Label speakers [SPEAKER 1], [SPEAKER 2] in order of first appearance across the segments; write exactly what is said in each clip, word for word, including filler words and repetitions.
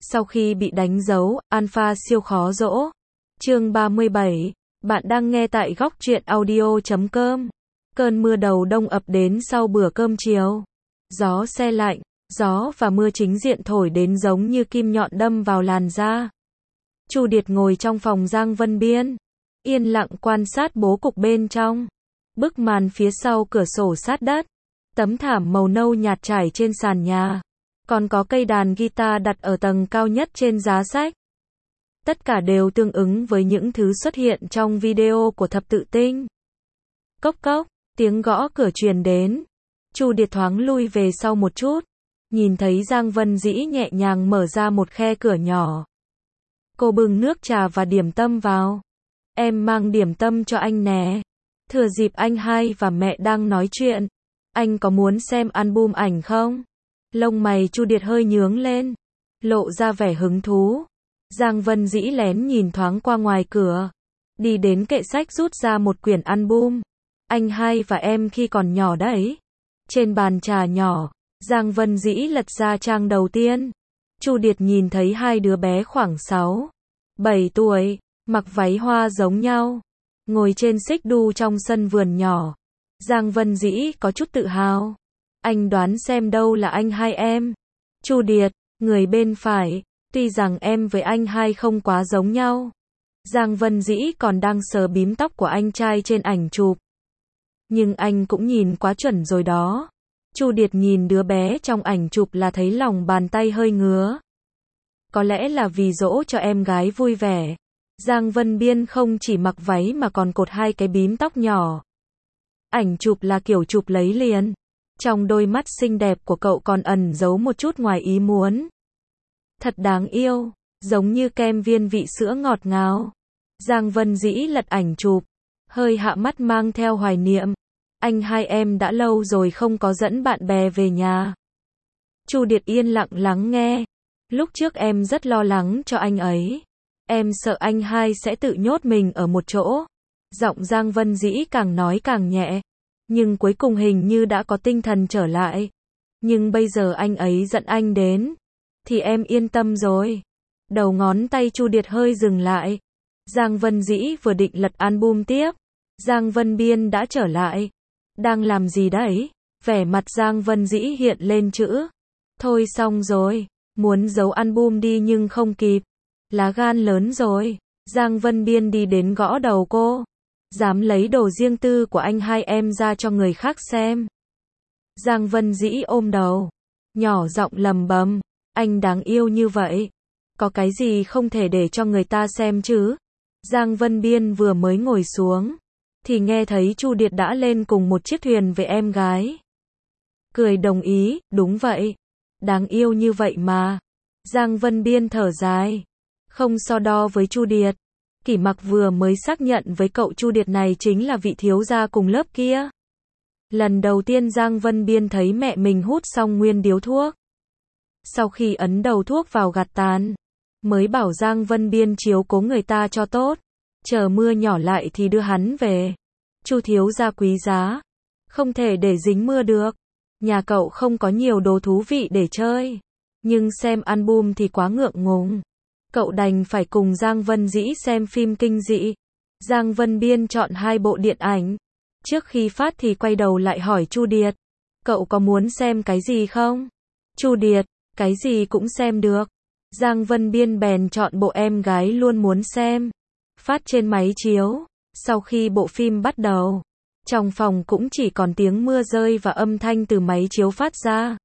[SPEAKER 1] Sau khi bị đánh dấu, Alpha siêu khó dỗ. Chương ba mươi bảy. Bạn đang nghe tại góc truyện audio chấm com. Cơn mưa đầu đông ập đến sau bữa cơm chiều. Gió se lạnh, gió và mưa chính diện thổi đến giống như kim nhọn đâm vào làn da. Chu Điệt ngồi trong phòng Giang Vân Biên, yên lặng quan sát bố cục bên trong. Bức màn phía sau cửa sổ sát đất, tấm thảm màu nâu nhạt trải trên sàn nhà. Còn có cây đàn guitar đặt ở tầng cao nhất trên giá sách. Tất cả đều tương ứng với những thứ xuất hiện trong video của Thập Tự Tinh. Cốc cốc, tiếng gõ cửa truyền đến. Chu Điệt thoáng lui về sau một chút, nhìn thấy Giang Vân Dĩ nhẹ nhàng mở ra một khe cửa nhỏ. Cô bưng nước trà và điểm tâm vào. Em mang điểm tâm cho anh nè. Thừa dịp anh hai và mẹ đang nói chuyện, anh có muốn xem album ảnh không? Lông mày Chu Điệt hơi nhướng lên, lộ ra vẻ hứng thú. Giang Vân Dĩ lén nhìn thoáng qua ngoài cửa, đi đến kệ sách rút ra một quyển album. Anh hai và em khi còn nhỏ đấy. Trên bàn trà nhỏ, Giang Vân Dĩ lật ra trang đầu tiên. Chu Điệt nhìn thấy hai đứa bé khoảng sáu, bảy tuổi, mặc váy hoa giống nhau, ngồi trên xích đu trong sân vườn nhỏ. Giang Vân Dĩ có chút tự hào. Anh đoán xem đâu là anh hai em. Chu Điệt, người bên phải, tuy rằng em với anh hai không quá giống nhau. Giang Vân Dĩ còn đang sờ bím tóc của anh trai trên ảnh chụp. Nhưng anh cũng nhìn quá chuẩn rồi đó. Chu Điệt nhìn đứa bé trong ảnh chụp là thấy lòng bàn tay hơi ngứa. Có lẽ là vì dỗ cho em gái vui vẻ. Giang Vân Biên không chỉ mặc váy mà còn cột hai cái bím tóc nhỏ. Ảnh chụp là kiểu chụp lấy liền. Trong đôi mắt xinh đẹp của cậu còn ẩn giấu một chút ngoài ý muốn. Thật đáng yêu, giống như kem viên vị sữa ngọt ngào. Giang Vân Dĩ lật ảnh chụp, hơi hạ mắt mang theo hoài niệm. Anh hai em đã lâu rồi không có dẫn bạn bè về nhà. Chu Điệt yên lặng lắng nghe. Lúc trước em rất lo lắng cho anh ấy. Em sợ anh hai sẽ tự nhốt mình ở một chỗ. Giọng Giang Vân Dĩ càng nói càng nhẹ. Nhưng cuối cùng hình như đã có tinh thần trở lại. Nhưng bây giờ anh ấy dẫn anh đến, thì em yên tâm rồi. Đầu ngón tay Chu Điệt hơi dừng lại. Giang Vân Dĩ vừa định lật album tiếp. Giang Vân Biên đã trở lại. Đang làm gì đấy? Vẻ mặt Giang Vân Dĩ hiện lên chữ. Thôi xong rồi. Muốn giấu album đi nhưng không kịp. Lá gan lớn rồi. Giang Vân Biên đi đến gõ đầu cô. Dám lấy đồ riêng tư của anh hai em ra cho người khác xem. Giang Vân Dĩ ôm đầu, nhỏ giọng lầm bầm. Anh đáng yêu như vậy, có cái gì không thể để cho người ta xem chứ? Giang Vân Biên vừa mới ngồi xuống, thì nghe thấy Chu Điệt đã lên cùng một chiếc thuyền với em gái. Cười đồng ý, đúng vậy. Đáng yêu như vậy mà. Giang Vân Biên thở dài, không so đo với Chu Điệt. Kỷ Mặc vừa mới xác nhận với cậu Chu Điệt này chính là vị thiếu gia cùng lớp kia. Lần đầu tiên Giang Vân Biên thấy mẹ mình hút xong nguyên điếu thuốc. Sau khi ấn đầu thuốc vào gạt tàn, mới bảo Giang Vân Biên chiếu cố người ta cho tốt. Chờ mưa nhỏ lại thì đưa hắn về. Chu thiếu gia quý giá, không thể để dính mưa được. Nhà cậu không có nhiều đồ thú vị để chơi. Nhưng xem album thì quá ngượng ngùng. Cậu đành phải cùng Giang Vân Dĩ xem phim kinh dị. Giang Vân Biên chọn hai bộ điện ảnh. Trước khi phát thì quay đầu lại hỏi Chu Điệt. Cậu có muốn xem cái gì không? Chu Điệt, cái gì cũng xem được. Giang Vân Biên bèn chọn bộ em gái luôn muốn xem. Phát trên máy chiếu. Sau khi bộ phim bắt đầu, trong phòng cũng chỉ còn tiếng mưa rơi và âm thanh từ máy chiếu phát ra.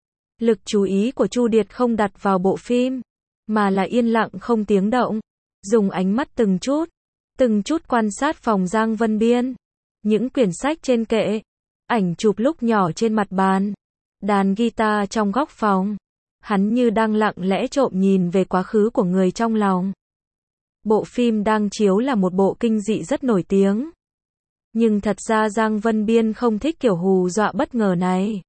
[SPEAKER 1] Lực chú ý của Chu Điệt không đặt vào bộ phim, mà là yên lặng không tiếng động, dùng ánh mắt từng chút, từng chút quan sát phòng Giang Vân Biên. Những quyển sách trên kệ, ảnh chụp lúc nhỏ trên mặt bàn, đàn guitar trong góc phòng. Hắn như đang lặng lẽ trộm nhìn về quá khứ của người trong lòng. Bộ phim đang chiếu là một bộ kinh dị rất nổi tiếng. Nhưng thật ra Giang Vân Biên không thích kiểu hù dọa bất ngờ này.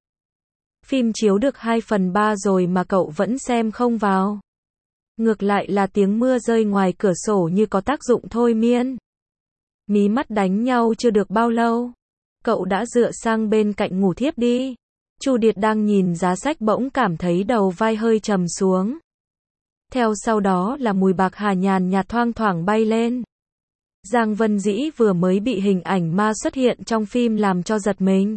[SPEAKER 1] Phim chiếu được hai phần ba rồi mà cậu vẫn xem không vào. Ngược lại là tiếng mưa rơi ngoài cửa sổ như có tác dụng thôi miên. Mí mắt đánh nhau chưa được bao lâu, cậu đã dựa sang bên cạnh ngủ thiếp đi. Chu Điệt đang nhìn giá sách bỗng cảm thấy đầu vai hơi trầm xuống. Theo sau đó là mùi bạc hà nhàn nhạt thoang thoảng bay lên. Giang Vân Dĩ vừa mới bị hình ảnh ma xuất hiện trong phim làm cho giật mình.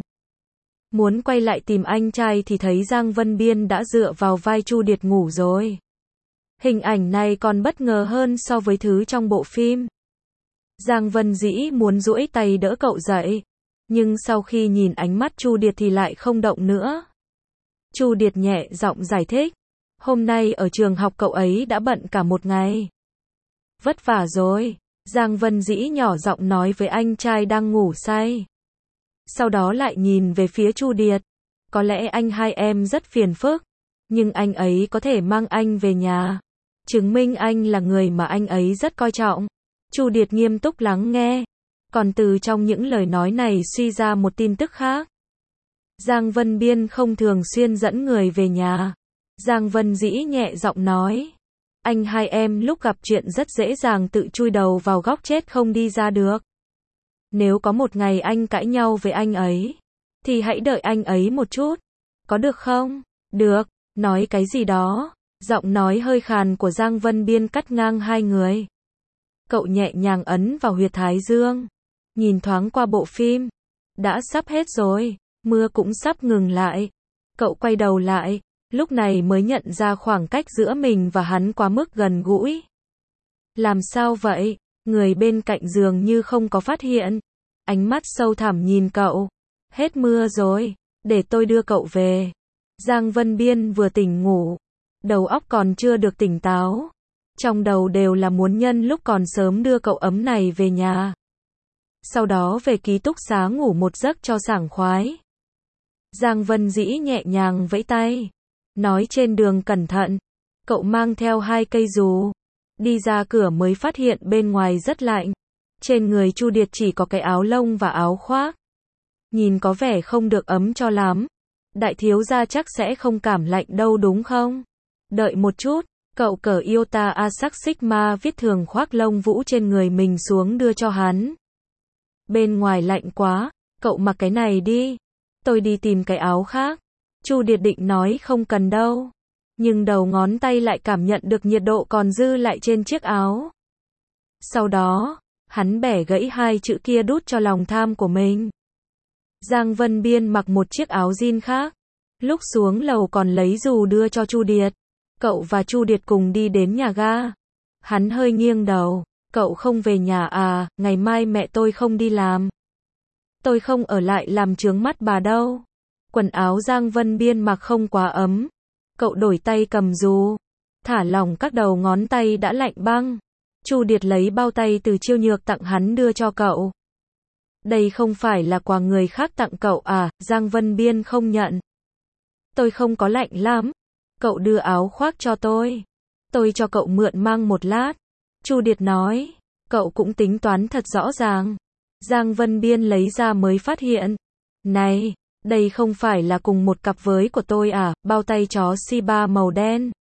[SPEAKER 1] Muốn quay lại tìm anh trai thì thấy Giang Vân Biên đã dựa vào vai Chu Điệt ngủ rồi. Hình ảnh này còn bất ngờ hơn so với thứ trong bộ phim. Giang Vân Dĩ muốn duỗi tay đỡ cậu dậy, nhưng sau khi nhìn ánh mắt Chu Điệt thì lại không động nữa. Chu Điệt nhẹ giọng giải thích, hôm nay ở trường học cậu ấy đã bận cả một ngày. Vất vả rồi, Giang Vân Dĩ nhỏ giọng nói với anh trai đang ngủ say. Sau đó lại nhìn về phía Chu Điệt, có lẽ anh hai em rất phiền phức, nhưng anh ấy có thể mang anh về nhà, chứng minh anh là người mà anh ấy rất coi trọng. Chu Điệt nghiêm túc lắng nghe, còn từ trong những lời nói này suy ra một tin tức khác. Giang Vân Biên không thường xuyên dẫn người về nhà. Giang Vân Dĩ nhẹ giọng nói, anh hai em lúc gặp chuyện rất dễ dàng tự chui đầu vào góc chết không đi ra được. Nếu có một ngày anh cãi nhau với anh ấy, thì hãy đợi anh ấy một chút. Có được không? Được, nói cái gì đó. Giọng nói hơi khàn của Giang Vân Biên cắt ngang hai người. Cậu nhẹ nhàng ấn vào huyệt thái dương, nhìn thoáng qua bộ phim. Đã sắp hết rồi, mưa cũng sắp ngừng lại. Cậu quay đầu lại, lúc này mới nhận ra khoảng cách giữa mình và hắn quá mức gần gũi. Làm sao vậy? Người bên cạnh giường như không có phát hiện. Ánh mắt sâu thẳm nhìn cậu. Hết mưa rồi, để tôi đưa cậu về. Giang Vân Biên vừa tỉnh ngủ, đầu óc còn chưa được tỉnh táo. Trong đầu đều là muốn nhân lúc còn sớm đưa cậu ấm này về nhà. Sau đó về ký túc xá ngủ một giấc cho sảng khoái. Giang Vân Dĩ nhẹ nhàng vẫy tay, nói trên đường cẩn thận. Cậu mang theo hai cây dù. Đi ra cửa mới phát hiện bên ngoài rất lạnh. Trên người Chu Điệt chỉ có cái áo lông và áo khoác. Nhìn có vẻ không được ấm cho lắm. Đại thiếu gia chắc sẽ không cảm lạnh đâu đúng không? Đợi một chút, cậu cởi Iota Asac Sigma viết thường khoác lông vũ trên người mình xuống đưa cho hắn. Bên ngoài lạnh quá, cậu mặc cái này đi. Tôi đi tìm cái áo khác. Chu Điệt định nói không cần đâu. Nhưng đầu ngón tay lại cảm nhận được nhiệt độ còn dư lại trên chiếc áo. Sau đó, hắn bẻ gãy hai chữ kia đút cho lòng tham của mình. Giang Vân Biên mặc một chiếc áo jean khác. Lúc xuống lầu còn lấy dù đưa cho Chu Điệt. Cậu và Chu Điệt cùng đi đến nhà ga. Hắn hơi nghiêng đầu. Cậu không về nhà à, ngày mai mẹ tôi không đi làm. Tôi không ở lại làm chướng mắt bà đâu. Quần áo Giang Vân Biên mặc không quá ấm. Cậu đổi tay cầm dù. Thả lỏng các đầu ngón tay đã lạnh băng. Chu Điệt lấy bao tay từ Chiêu Nhược tặng hắn đưa cho cậu. Đây không phải là quà người khác tặng cậu à, Giang Vân Biên không nhận. Tôi không có lạnh lắm. Cậu đưa áo khoác cho tôi. Tôi cho cậu mượn mang một lát. Chu Điệt nói. Cậu cũng tính toán thật rõ ràng. Giang Vân Biên lấy ra mới phát hiện. Này, đây không phải là cùng một cặp với của tôi à, bao tay chó Shiba màu đen.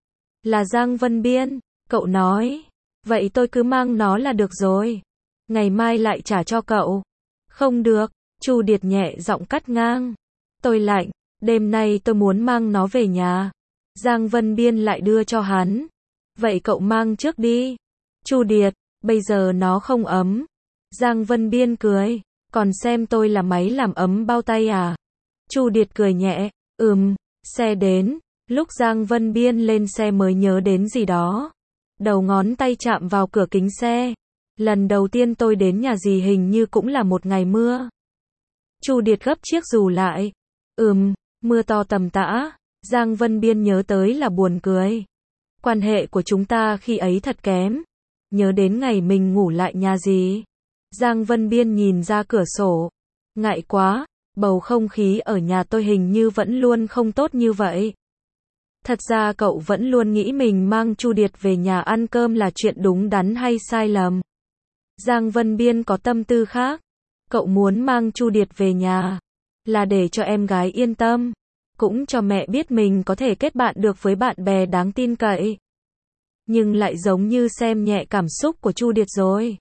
[SPEAKER 1] Là Giang Vân Biên, cậu nói. Vậy tôi cứ mang nó là được rồi. Ngày mai lại trả cho cậu. Không được, Chu Điệt nhẹ giọng cắt ngang. Tôi lạnh, đêm nay tôi muốn mang nó về nhà. Giang Vân Biên lại đưa cho hắn. Vậy cậu mang trước đi. Chu Điệt, bây giờ nó không ấm. Giang Vân Biên cười. Còn xem tôi là máy làm ấm bao tay à? Chu Điệt cười nhẹ. Ừm, xe đến. Lúc Giang Vân Biên lên xe mới nhớ đến gì đó. Đầu ngón tay chạm vào cửa kính xe. Lần đầu tiên tôi đến nhà dì hình như cũng là một ngày mưa. Chu Điệt gấp chiếc dù lại. Ừm, mưa to tầm tã. Giang Vân Biên nhớ tới là buồn cười. Quan hệ của chúng ta khi ấy thật kém. Nhớ đến ngày mình ngủ lại nhà dì. Giang Vân Biên nhìn ra cửa sổ. Ngại quá, bầu không khí ở nhà tôi hình như vẫn luôn không tốt như vậy. Thật ra cậu vẫn luôn nghĩ mình mang Chu Điệt về nhà ăn cơm là chuyện đúng đắn hay sai lầm. Giang Vân Biên có tâm tư khác. Cậu muốn mang Chu Điệt về nhà là để cho em gái yên tâm, cũng cho mẹ biết mình có thể kết bạn được với bạn bè đáng tin cậy. Nhưng lại giống như xem nhẹ cảm xúc của Chu Điệt rồi.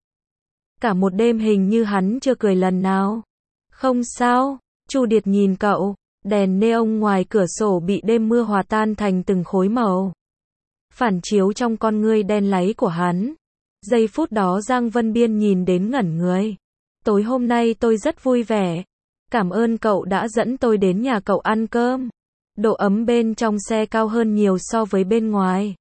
[SPEAKER 1] Cả một đêm hình như hắn chưa cười lần nào. Không sao, Chu Điệt nhìn cậu, đèn neon ngoài cửa sổ bị đêm mưa hòa tan thành từng khối màu. phản chiếu trong con ngươi đen láy của hắn. Giây phút đó Giang Vân Biên nhìn đến ngẩn người. Tối hôm nay tôi rất vui vẻ. Cảm ơn cậu đã dẫn tôi đến nhà cậu ăn cơm. Độ ấm bên trong xe cao hơn nhiều so với bên ngoài.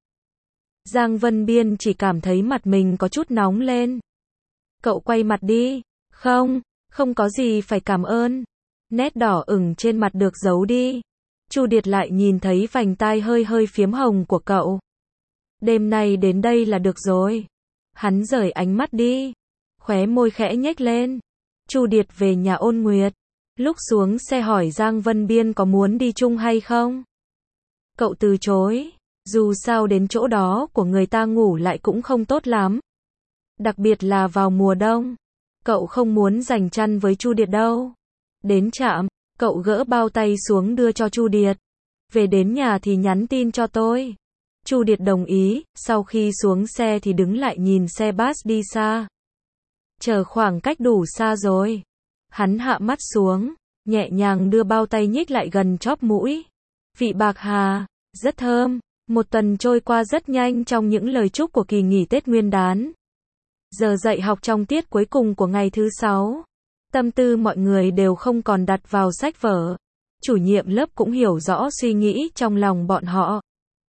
[SPEAKER 1] Giang Vân Biên chỉ cảm thấy mặt mình có chút nóng lên. Cậu quay mặt đi. Không, không có gì phải cảm ơn. Nét đỏ ửng trên mặt được giấu đi. Chu Điệt lại nhìn thấy vành tai hơi hơi phiếm hồng của cậu. Đêm nay đến đây là được rồi. Hắn rời ánh mắt đi. Khóe môi khẽ nhếch lên. Chu Điệt về nhà Ôn Nguyệt. Lúc xuống xe hỏi Giang Vân Biên có muốn đi chung hay không. Cậu từ chối. Dù sao đến chỗ đó của người ta ngủ lại cũng không tốt lắm. Đặc biệt là vào mùa đông. Cậu không muốn giành chăn với Chu Điệt đâu. Đến trạm, cậu gỡ bao tay xuống đưa cho Chu Điệt. Về đến nhà thì nhắn tin cho tôi. Chu Điệt đồng ý, sau khi xuống xe thì đứng lại nhìn xe bus đi xa. Chờ khoảng cách đủ xa rồi. Hắn hạ mắt xuống, nhẹ nhàng đưa bao tay nhích lại gần chóp mũi. Vị bạc hà, rất thơm. Một tuần trôi qua rất nhanh trong những lời chúc của kỳ nghỉ Tết Nguyên đán. Giờ dạy học trong tiết cuối cùng của ngày thứ sáu. Tâm tư mọi người đều không còn đặt vào sách vở. Chủ nhiệm lớp cũng hiểu rõ suy nghĩ trong lòng bọn họ.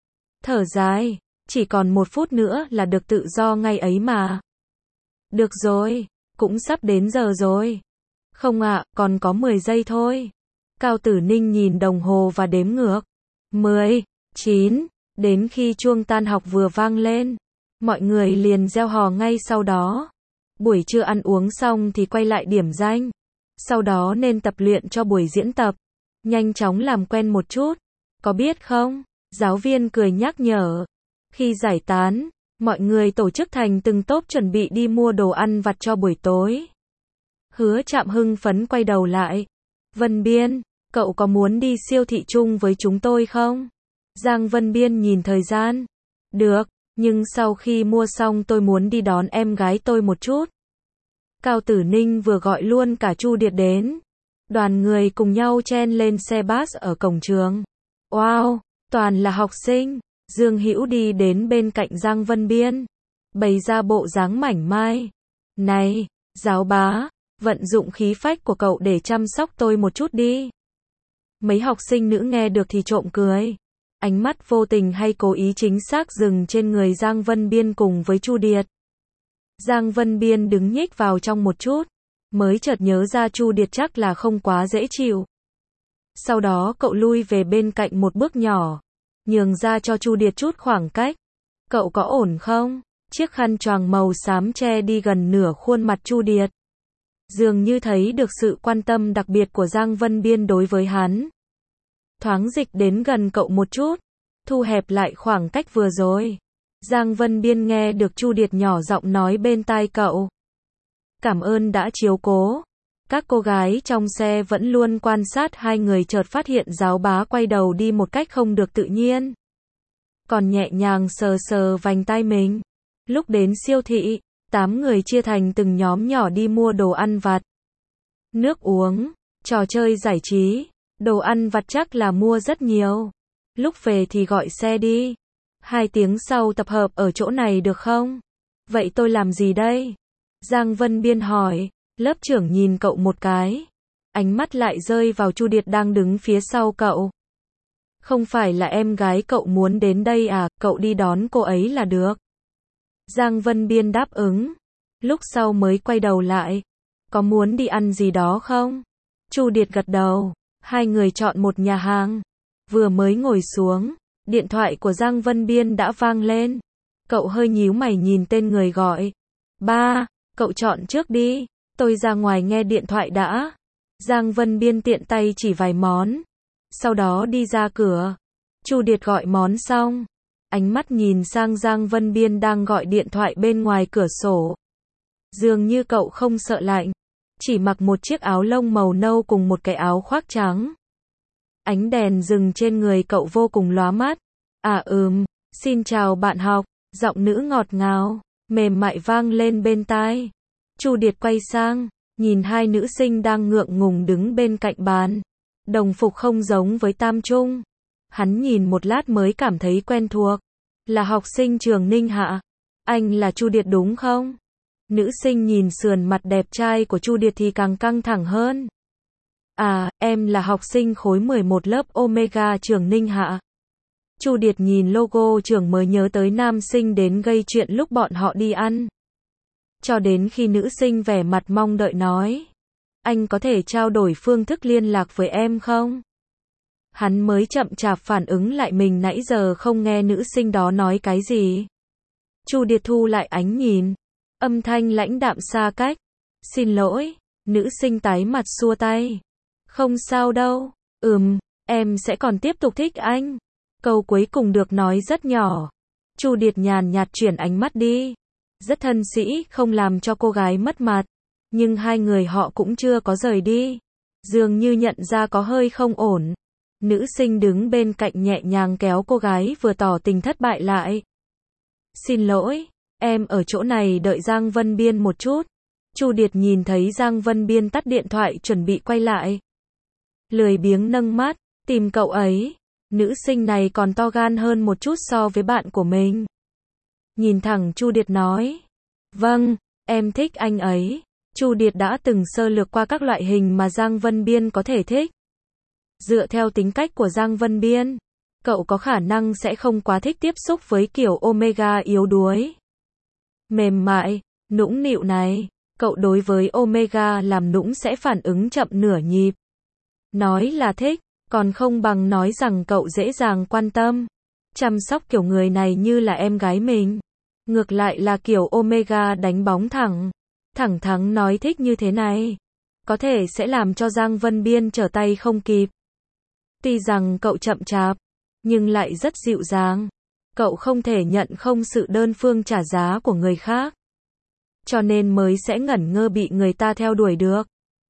[SPEAKER 1] Thở dài, chỉ còn một phút nữa là được tự do ngay ấy mà. Được rồi, cũng sắp đến giờ rồi. Không ạ, à, còn có mười giây thôi. Cao Tử Ninh nhìn đồng hồ và đếm ngược. mười, chín, đến khi chuông tan học vừa vang lên. Mọi người liền reo hò ngay sau đó. Buổi trưa ăn uống xong thì quay lại điểm danh. Sau đó nên tập luyện cho buổi diễn tập. Nhanh chóng làm quen một chút. Có biết không? Giáo viên cười nhắc nhở. Khi giải tán, mọi người tổ chức thành từng tốp chuẩn bị đi mua đồ ăn vặt cho buổi tối. Hứa Trạm hưng phấn quay đầu lại. Vân Biên, cậu có muốn đi siêu thị chung với chúng tôi không? Giang Vân Biên nhìn thời gian. Được, nhưng sau khi mua xong tôi muốn đi đón em gái tôi một chút. Cao Tử Ninh vừa gọi luôn cả Chu Điệt đến. Đoàn người cùng nhau chen lên xe bus ở cổng trường. Wow, toàn là học sinh. Dương Hữu đi đến bên cạnh Giang Vân Biên. Bày ra bộ dáng mảnh mai. Này, giáo bá, vận dụng khí phách của cậu để chăm sóc tôi một chút đi. Mấy học sinh nữ nghe được thì trộm cười. Ánh mắt vô tình hay cố ý chính xác dừng trên người Giang Vân Biên cùng với Chu Điệt. Giang Vân Biên đứng nhích vào trong một chút, mới chợt nhớ ra Chu Điệt chắc là không quá dễ chịu. Sau đó cậu lui về bên cạnh một bước nhỏ, nhường ra cho Chu Điệt chút khoảng cách. Cậu có ổn không? Chiếc khăn choàng màu xám che đi gần nửa khuôn mặt Chu Điệt. Dường như thấy được sự quan tâm đặc biệt của Giang Vân Biên đối với hắn. Thoáng dịch đến gần cậu một chút, thu hẹp lại khoảng cách vừa rồi. Giang Vân Biên nghe được Chu Điệt nhỏ giọng nói bên tai cậu. Cảm ơn đã chiếu cố. Các cô gái trong xe vẫn luôn quan sát hai người, chợt phát hiện giáo bá quay đầu đi một cách không được tự nhiên. Còn nhẹ nhàng sờ sờ vành tai mình. Lúc đến siêu thị, tám người chia thành từng nhóm nhỏ đi mua đồ ăn vặt. Nước uống, trò chơi giải trí, đồ ăn vặt chắc là mua rất nhiều. Lúc về thì gọi xe đi. Hai tiếng sau tập hợp ở chỗ này được không? Vậy tôi làm gì đây? Giang Vân Biên hỏi. Lớp trưởng nhìn cậu một cái. Ánh mắt lại rơi vào Chu Điệt đang đứng phía sau cậu. Không phải là em gái cậu muốn đến đây à, cậu đi đón cô ấy là được. Giang Vân Biên đáp ứng. Lúc sau mới quay đầu lại. Có muốn đi ăn gì đó không? Chu Điệt gật đầu. Hai người chọn một nhà hàng. Vừa mới ngồi xuống, điện thoại của Giang Vân Biên đã vang lên. Cậu hơi nhíu mày nhìn tên người gọi. Ba, cậu chọn trước đi. Tôi ra ngoài nghe điện thoại đã. Giang Vân Biên tiện tay chỉ vài món. Sau đó đi ra cửa. Chu Điệt gọi món xong. Ánh mắt nhìn sang Giang Vân Biên đang gọi điện thoại bên ngoài cửa sổ. Dường như cậu không sợ lạnh. Chỉ mặc một chiếc áo lông màu nâu cùng một cái áo khoác trắng. Ánh đèn dừng trên người cậu vô cùng lóa mắt. À ừm, xin chào bạn học. Giọng nữ ngọt ngào, mềm mại vang lên bên tai. Chu Điệt quay sang, nhìn hai nữ sinh đang ngượng ngùng đứng bên cạnh bàn. Đồng phục không giống với tam trung. Hắn nhìn một lát mới cảm thấy quen thuộc. Là học sinh trường Ninh Hạ. Anh là Chu Điệt đúng không? Nữ sinh nhìn sườn mặt đẹp trai của Chu Điệt thì càng căng thẳng hơn. À, em là học sinh khối mười một lớp Omega trường Ninh Hạ. Chu Điệt nhìn logo trường mới nhớ tới nam sinh đến gây chuyện lúc bọn họ đi ăn. Cho đến khi nữ sinh vẻ mặt mong đợi nói. Anh có thể trao đổi phương thức liên lạc với em không? Hắn mới chậm chạp phản ứng lại mình nãy giờ không nghe nữ sinh đó nói cái gì. Chu Điệt thu lại ánh nhìn. Âm thanh lãnh đạm xa cách. Xin lỗi. Nữ sinh tái mặt xua tay. Không sao đâu. Ừm, em sẽ còn tiếp tục thích anh. Câu cuối cùng được nói rất nhỏ. Chu Điệt nhàn nhạt chuyển ánh mắt đi. Rất thân sĩ, không làm cho cô gái mất mặt. Nhưng hai người họ cũng chưa có rời đi. Dường như nhận ra có hơi không ổn. Nữ sinh đứng bên cạnh nhẹ nhàng kéo cô gái vừa tỏ tình thất bại lại. Xin lỗi, em ở chỗ này đợi Giang Vân Biên một chút. Chu Điệt nhìn thấy Giang Vân Biên tắt điện thoại chuẩn bị quay lại. Lười biếng nâng mắt, tìm cậu ấy. Nữ sinh này còn to gan hơn một chút so với bạn của mình. Nhìn thẳng Chu Điệt nói. Vâng, em thích anh ấy. Chu Điệt đã từng sơ lược qua các loại hình mà Giang Vân Biên có thể thích. Dựa theo tính cách của Giang Vân Biên, cậu có khả năng sẽ không quá thích tiếp xúc với kiểu Omega yếu đuối. Mềm mại, nũng nịu này, cậu đối với Omega làm nũng sẽ phản ứng chậm nửa nhịp. Nói là thích, còn không bằng nói rằng cậu dễ dàng quan tâm, chăm sóc kiểu người này như là em gái mình. Ngược lại là kiểu Omega đánh bóng thẳng, thẳng thắn nói thích như thế này, có thể sẽ làm cho Giang Vân Biên trở tay không kịp. Tuy rằng cậu chậm chạp, nhưng lại rất dịu dàng. Cậu không thể nhận không sự đơn phương trả giá của người khác. Cho nên mới sẽ ngẩn ngơ bị người ta theo đuổi được.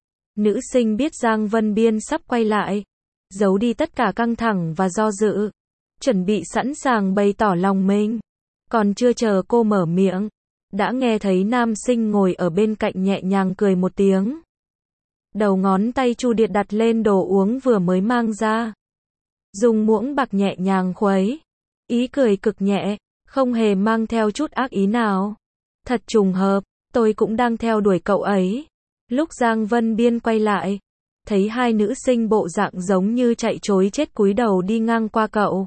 [SPEAKER 1] Nữ sinh biết Giang Vân Biên sắp quay lại. Giấu đi tất cả căng thẳng và do dự. Chuẩn bị sẵn sàng bày tỏ lòng mình. Còn chưa chờ cô mở miệng. Đã nghe thấy nam sinh ngồi ở bên cạnh nhẹ nhàng cười một tiếng. Đầu ngón tay Chu Điệt đặt lên đồ uống vừa mới mang ra. Dùng muỗng bạc nhẹ nhàng khuấy. Ý cười cực nhẹ, không hề mang theo chút ác ý nào. Thật trùng hợp, tôi cũng đang theo đuổi cậu ấy. Lúc Giang Vân Biên quay lại, thấy hai nữ sinh bộ dạng giống như chạy trối chết cúi đầu đi ngang qua cậu.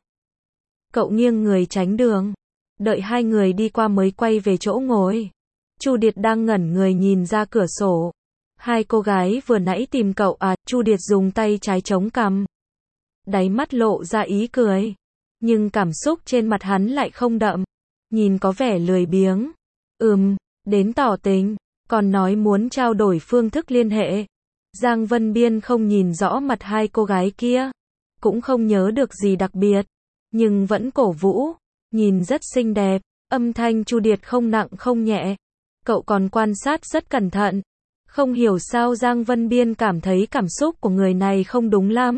[SPEAKER 1] Cậu nghiêng người tránh đường. Đợi hai người đi qua mới quay về chỗ ngồi. Chu Điệt đang ngẩn người nhìn ra cửa sổ. Hai cô gái vừa nãy tìm cậu à, Chu Điệt dùng tay trái chống cằm. Đáy mắt lộ ra ý cười. Nhưng cảm xúc trên mặt hắn lại không đậm. Nhìn có vẻ lười biếng. Ừm, đến tỏ tình, còn nói muốn trao đổi phương thức liên hệ. Giang Vân Biên không nhìn rõ mặt hai cô gái kia. Cũng không nhớ được gì đặc biệt. Nhưng vẫn cổ vũ. Nhìn rất xinh đẹp. Âm thanh Chu Điệt không nặng không nhẹ. Cậu còn quan sát rất cẩn thận. Không hiểu sao Giang Vân Biên cảm thấy cảm xúc của người này không đúng lắm.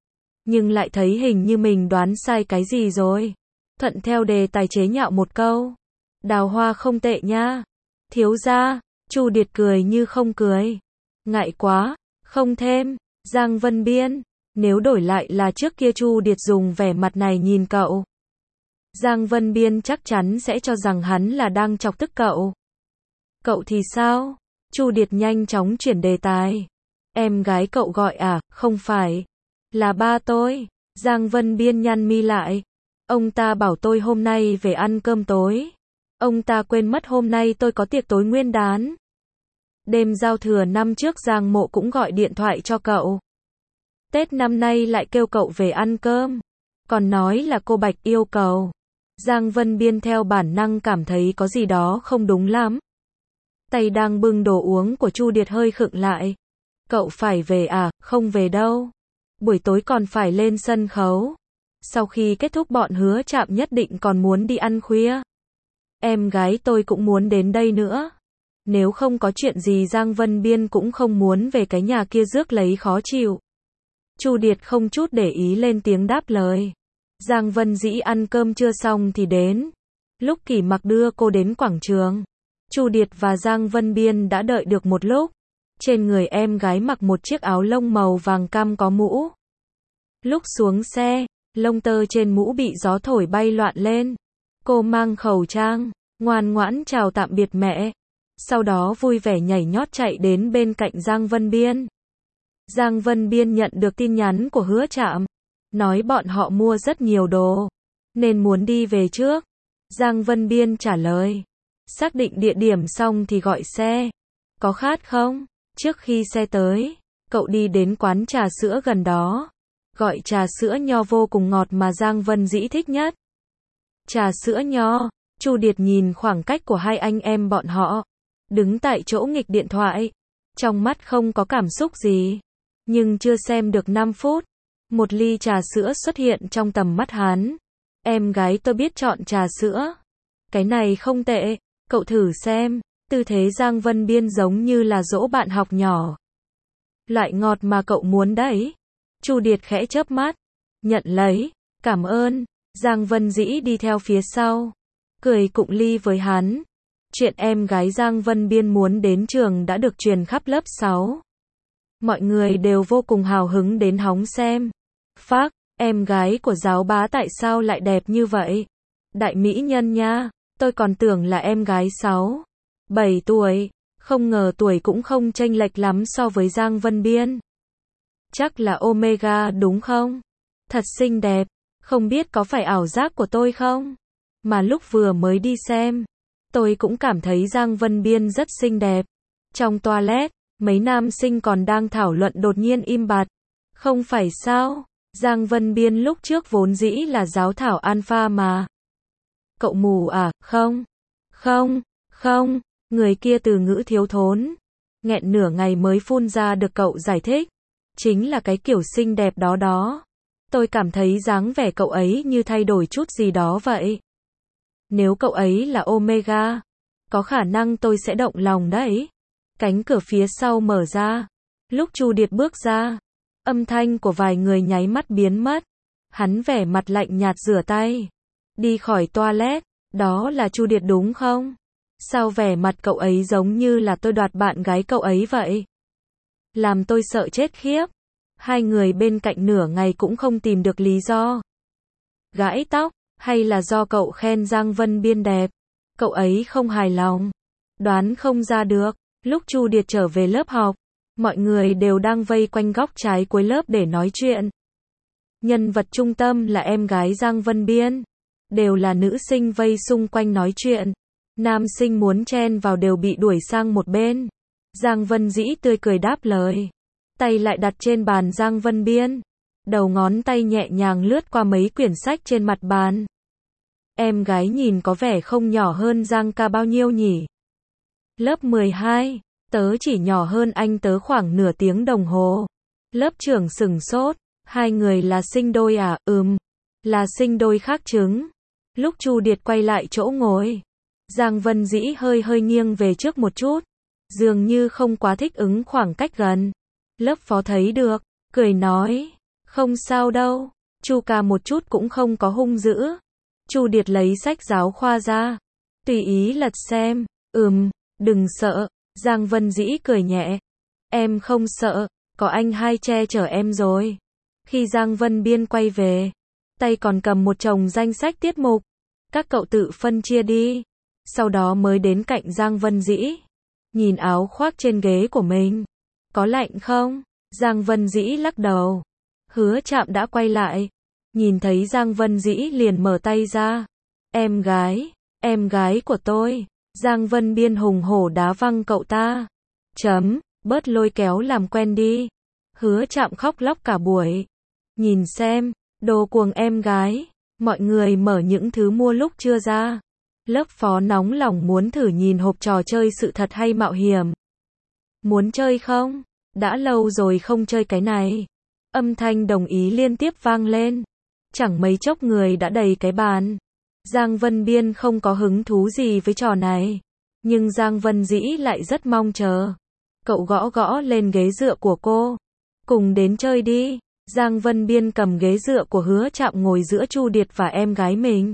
[SPEAKER 1] Nhưng lại thấy hình như mình đoán sai cái gì rồi. Thuận theo đề tài chế nhạo một câu. Đào hoa không tệ nha. Thiếu gia. Chu Điệt cười như không cười. Ngại quá. Không thêm. Giang Vân Biên. Nếu đổi lại là trước kia Chu Điệt dùng vẻ mặt này nhìn cậu. Giang Vân Biên chắc chắn sẽ cho rằng hắn là đang chọc tức cậu. Cậu thì sao? Chu Điệt nhanh chóng chuyển đề tài. Em gái cậu gọi à? Không phải. Là ba tôi. Giang Vân Biên nhăn mi lại. Ông ta bảo tôi hôm nay về ăn cơm tối. Ông ta quên mất hôm nay tôi có tiệc tối nguyên đán. Đêm giao thừa năm trước Giang Mộ cũng gọi điện thoại cho cậu. Tết năm nay lại kêu cậu về ăn cơm. Còn nói là cô Bạch yêu cầu. Giang Vân Biên theo bản năng cảm thấy có gì đó không đúng lắm. Tay đang bưng đồ uống của Chu Điệt hơi khựng lại. Cậu phải về à? Không về đâu. Buổi tối còn phải lên sân khấu. Sau khi kết thúc bọn Hứa Trạm nhất định còn muốn đi ăn khuya. Em gái tôi cũng muốn đến đây nữa. Nếu không có chuyện gì Giang Vân Biên cũng không muốn về cái nhà kia rước lấy khó chịu. Chu Điệt không chút để ý lên tiếng đáp lời. Giang Vân Dĩ ăn cơm chưa xong thì đến. Lúc Kỷ Mặc đưa cô đến quảng trường, Chu Điệt và Giang Vân Biên đã đợi được một lúc. Trên người em gái mặc một chiếc áo lông màu vàng cam có mũ. Lúc xuống xe, lông tơ trên mũ bị gió thổi bay loạn lên. Cô mang khẩu trang, ngoan ngoãn chào tạm biệt mẹ. Sau đó vui vẻ nhảy nhót chạy đến bên cạnh Giang Vân Biên. Giang Vân Biên nhận được tin nhắn của Hứa Trạm, nói bọn họ mua rất nhiều đồ, nên muốn đi về trước. Giang Vân Biên trả lời, xác định địa điểm xong thì gọi xe. Có khát không? Trước khi xe tới, cậu đi đến quán trà sữa gần đó, gọi trà sữa nho vô cùng ngọt mà Giang Vân Dĩ thích nhất. Trà sữa nho. Chu Điệt nhìn khoảng cách của hai anh em bọn họ, đứng tại chỗ nghịch điện thoại, trong mắt không có cảm xúc gì. Nhưng chưa xem được năm phút, một ly trà sữa xuất hiện trong tầm mắt hắn. Em gái tôi biết chọn trà sữa. Cái này không tệ, cậu thử xem. Tư thế Giang Vân Biên giống như là dỗ bạn học nhỏ. Loại ngọt mà cậu muốn đấy. Chu Điệt khẽ chớp mắt, nhận lấy, cảm ơn. Giang Vân Dĩ đi theo phía sau, cười cụng ly với hắn. Chuyện em gái Giang Vân Biên muốn đến trường đã được truyền khắp lớp sáu. Mọi người đều vô cùng hào hứng đến hóng xem. Phác, em gái của giáo bá tại sao lại đẹp như vậy? Đại mỹ nhân nha, tôi còn tưởng là em gái sáu, bảy tuổi, không ngờ tuổi cũng không chênh lệch lắm so với Giang Vân Biên. Chắc là Omega đúng không? Thật xinh đẹp, không biết có phải ảo giác của tôi không? Mà lúc vừa mới đi xem, tôi cũng cảm thấy Giang Vân Biên rất xinh đẹp. Trong toilet, mấy nam sinh còn đang thảo luận đột nhiên im bặt. Không phải sao? Giang Vân Biên lúc trước vốn dĩ là giáo thảo alpha mà. Cậu mù à? Không. Không, không. Người kia từ ngữ thiếu thốn, nghẹn nửa ngày mới phun ra được cậu giải thích. Chính là cái kiểu xinh đẹp đó đó. Tôi cảm thấy dáng vẻ cậu ấy như thay đổi chút gì đó vậy. Nếu cậu ấy là Omega, có khả năng tôi sẽ động lòng đấy. Cánh cửa phía sau mở ra. Lúc Chu Điệt bước ra, âm thanh của vài người nháy mắt biến mất. Hắn vẻ mặt lạnh nhạt rửa tay, đi khỏi toilet. Đó là Chu Điệt đúng không? Sao vẻ mặt cậu ấy giống như là tôi đoạt bạn gái cậu ấy vậy? Làm tôi sợ chết khiếp. Hai người bên cạnh nửa ngày cũng không tìm được lý do. Gãi tóc, hay là do cậu khen Giang Vân Biên đẹp, cậu ấy không hài lòng? Đoán không ra được. Lúc Chu Điệt trở về lớp học, mọi người đều đang vây quanh góc trái cuối lớp để nói chuyện. Nhân vật trung tâm là em gái Giang Vân Biên. Đều là nữ sinh vây xung quanh nói chuyện. Nam sinh muốn chen vào đều bị đuổi sang một bên. Giang Vân Dĩ tươi cười đáp lời. Tay lại đặt trên bàn Giang Vân Biên. Đầu ngón tay nhẹ nhàng lướt qua mấy quyển sách trên mặt bàn. Em gái nhìn có vẻ không nhỏ hơn Giang ca bao nhiêu nhỉ? Lớp mười hai, tớ chỉ nhỏ hơn anh tớ khoảng nửa tiếng đồng hồ. Lớp trưởng sửng sốt, hai người là sinh đôi à? Ừm, là sinh đôi khác trứng. Lúc Chu Điệt quay lại chỗ ngồi, Giang Vân Dĩ hơi hơi nghiêng về trước một chút, dường như không quá thích ứng khoảng cách gần. Lớp phó thấy được, cười nói, không sao đâu, Chu ca một chút cũng không có hung dữ. Chu Điệt lấy sách giáo khoa ra, tùy ý lật xem. Ừm, đừng sợ. Giang Vân Dĩ cười nhẹ, em không sợ, có anh hai che chở em rồi. Khi Giang Vân Biên quay về, tay còn cầm một chồng danh sách tiết mục. Các cậu tự phân chia đi. Sau đó mới đến cạnh Giang Vân Dĩ, nhìn áo khoác trên ghế của mình. Có lạnh không? Giang Vân Dĩ lắc đầu. Hứa Trạm đã quay lại, nhìn thấy Giang Vân Dĩ liền mở tay ra. Em gái, em gái của tôi. Giang Vân Biên hùng hổ đá văng cậu ta. Chấm, bớt lôi kéo làm quen đi. Hứa Trạm khóc lóc cả buổi. Nhìn xem, đồ cuồng em gái. Mọi người mở những thứ mua lúc chưa ra. Lớp phó nóng lòng muốn thử nhìn hộp trò chơi sự thật hay mạo hiểm. Muốn chơi không? Đã lâu rồi không chơi cái này. Âm thanh đồng ý liên tiếp vang lên. Chẳng mấy chốc người đã đầy cái bàn. Giang Vân Biên không có hứng thú gì với trò này. Nhưng Giang Vân Dĩ lại rất mong chờ. Cậu gõ gõ lên ghế dựa của cô. Cùng đến chơi đi. Giang Vân Biên cầm ghế dựa của Hứa Trạm ngồi giữa Chu Điệt và em gái mình.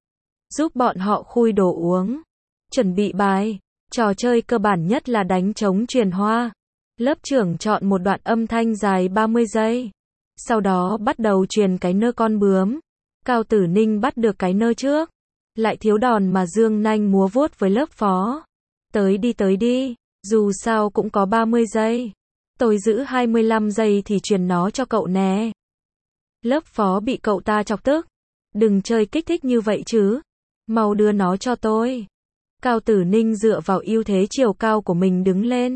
[SPEAKER 1] Giúp bọn họ khui đồ uống. Chuẩn bị bài. Trò chơi cơ bản nhất là đánh trống truyền hoa. Lớp trưởng chọn một đoạn âm thanh dài ba mươi giây. Sau đó bắt đầu truyền cái nơ con bướm. Cao Tử Ninh bắt được cái nơ trước. lại thiếu đòn mà dương nanh múa vuốt với lớp phó. Tới đi tới đi, dù sao cũng có ba mươi giây. Tôi giữ hai mươi lăm giây thì truyền nó cho cậu nè. Lớp phó bị cậu ta chọc tức. Đừng chơi kích thích như vậy chứ. Mau đưa nó cho tôi. Cao Tử Ninh dựa vào ưu thế chiều cao của mình đứng lên.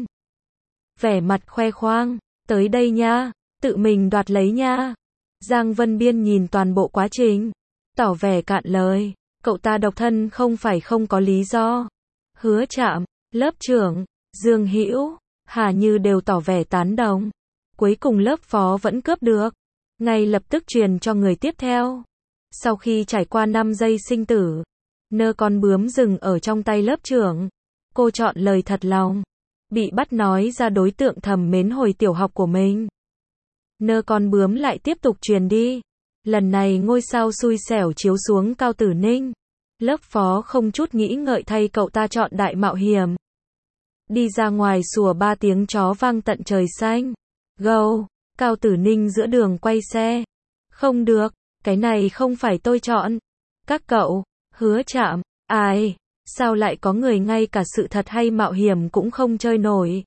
[SPEAKER 1] Vẻ mặt khoe khoang. Tới đây nha. Tự mình đoạt lấy nha. Giang Vân Biên nhìn toàn bộ quá trình. Tỏ vẻ cạn lời. Cậu ta độc thân không phải không có lý do. Hứa Trạm, lớp trưởng, Dương Hữu, Hà Như đều tỏ vẻ tán đồng. Cuối cùng lớp phó vẫn cướp được. Ngay lập tức truyền cho người tiếp theo. Sau khi trải qua năm giây sinh tử, nơ con bướm dừng ở trong tay lớp trưởng. Cô chọn lời thật lòng. Bị bắt nói ra đối tượng thầm mến hồi tiểu học của mình. Nơ con bướm lại tiếp tục truyền đi. Lần này ngôi sao xui xẻo chiếu xuống Cao Tử Ninh. Lớp phó không chút nghĩ ngợi thay cậu ta chọn đại mạo hiểm. Đi ra ngoài sủa ba tiếng chó vang tận trời xanh. Gâu, Cao Tử Ninh giữa đường quay xe. Không được, cái này không phải tôi chọn. Các cậu, Hứa Trạm, ai, sao lại có người ngay cả sự thật hay mạo hiểm cũng không chơi nổi.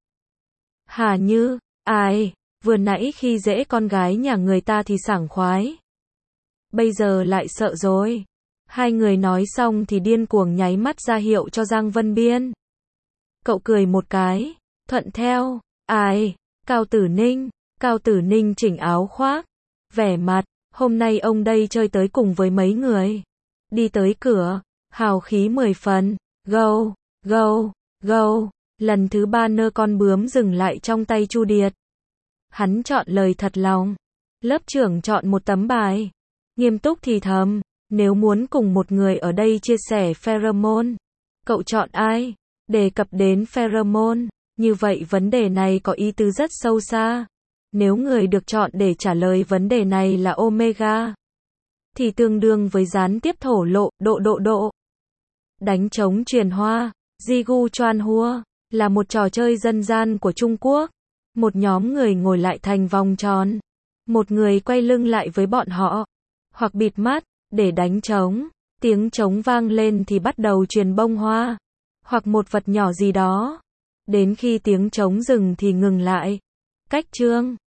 [SPEAKER 1] Hà Như, ai, vừa nãy khi dễ con gái nhà người ta thì sảng khoái. Bây giờ lại sợ rồi. Hai người nói xong thì điên cuồng nháy mắt ra hiệu cho Giang Vân Biên. Cậu cười một cái, thuận theo, ai, Cao Tử Ninh, Cao Tử Ninh chỉnh áo khoác, vẻ mặt, hôm nay ông đây chơi tới cùng với mấy người. Đi tới cửa, hào khí mười phần, gâu, gâu, gâu, lần thứ ba nơ con bướm dừng lại trong tay Chu Điệt. Hắn chọn lời thật lòng. Lớp trưởng chọn một tấm bài. Nghiêm túc thì thầm, nếu muốn cùng một người ở đây chia sẻ pheromone, cậu chọn ai? Đề cập đến pheromone, như vậy vấn đề này có ý tứ rất sâu xa. Nếu người được chọn để trả lời vấn đề này là Omega, thì tương đương với gián tiếp thổ lộ, độ độ độ. Đánh trống truyền hoa, Jigu Chuan Hua, là một trò chơi dân gian của Trung Quốc. Một nhóm người ngồi lại thành vòng tròn. Một người quay lưng lại với bọn họ, hoặc bịt mắt, để đánh trống. Tiếng trống vang lên thì bắt đầu truyền bông hoa, hoặc một vật nhỏ gì đó. Đến khi tiếng trống dừng thì ngừng lại. Cách chương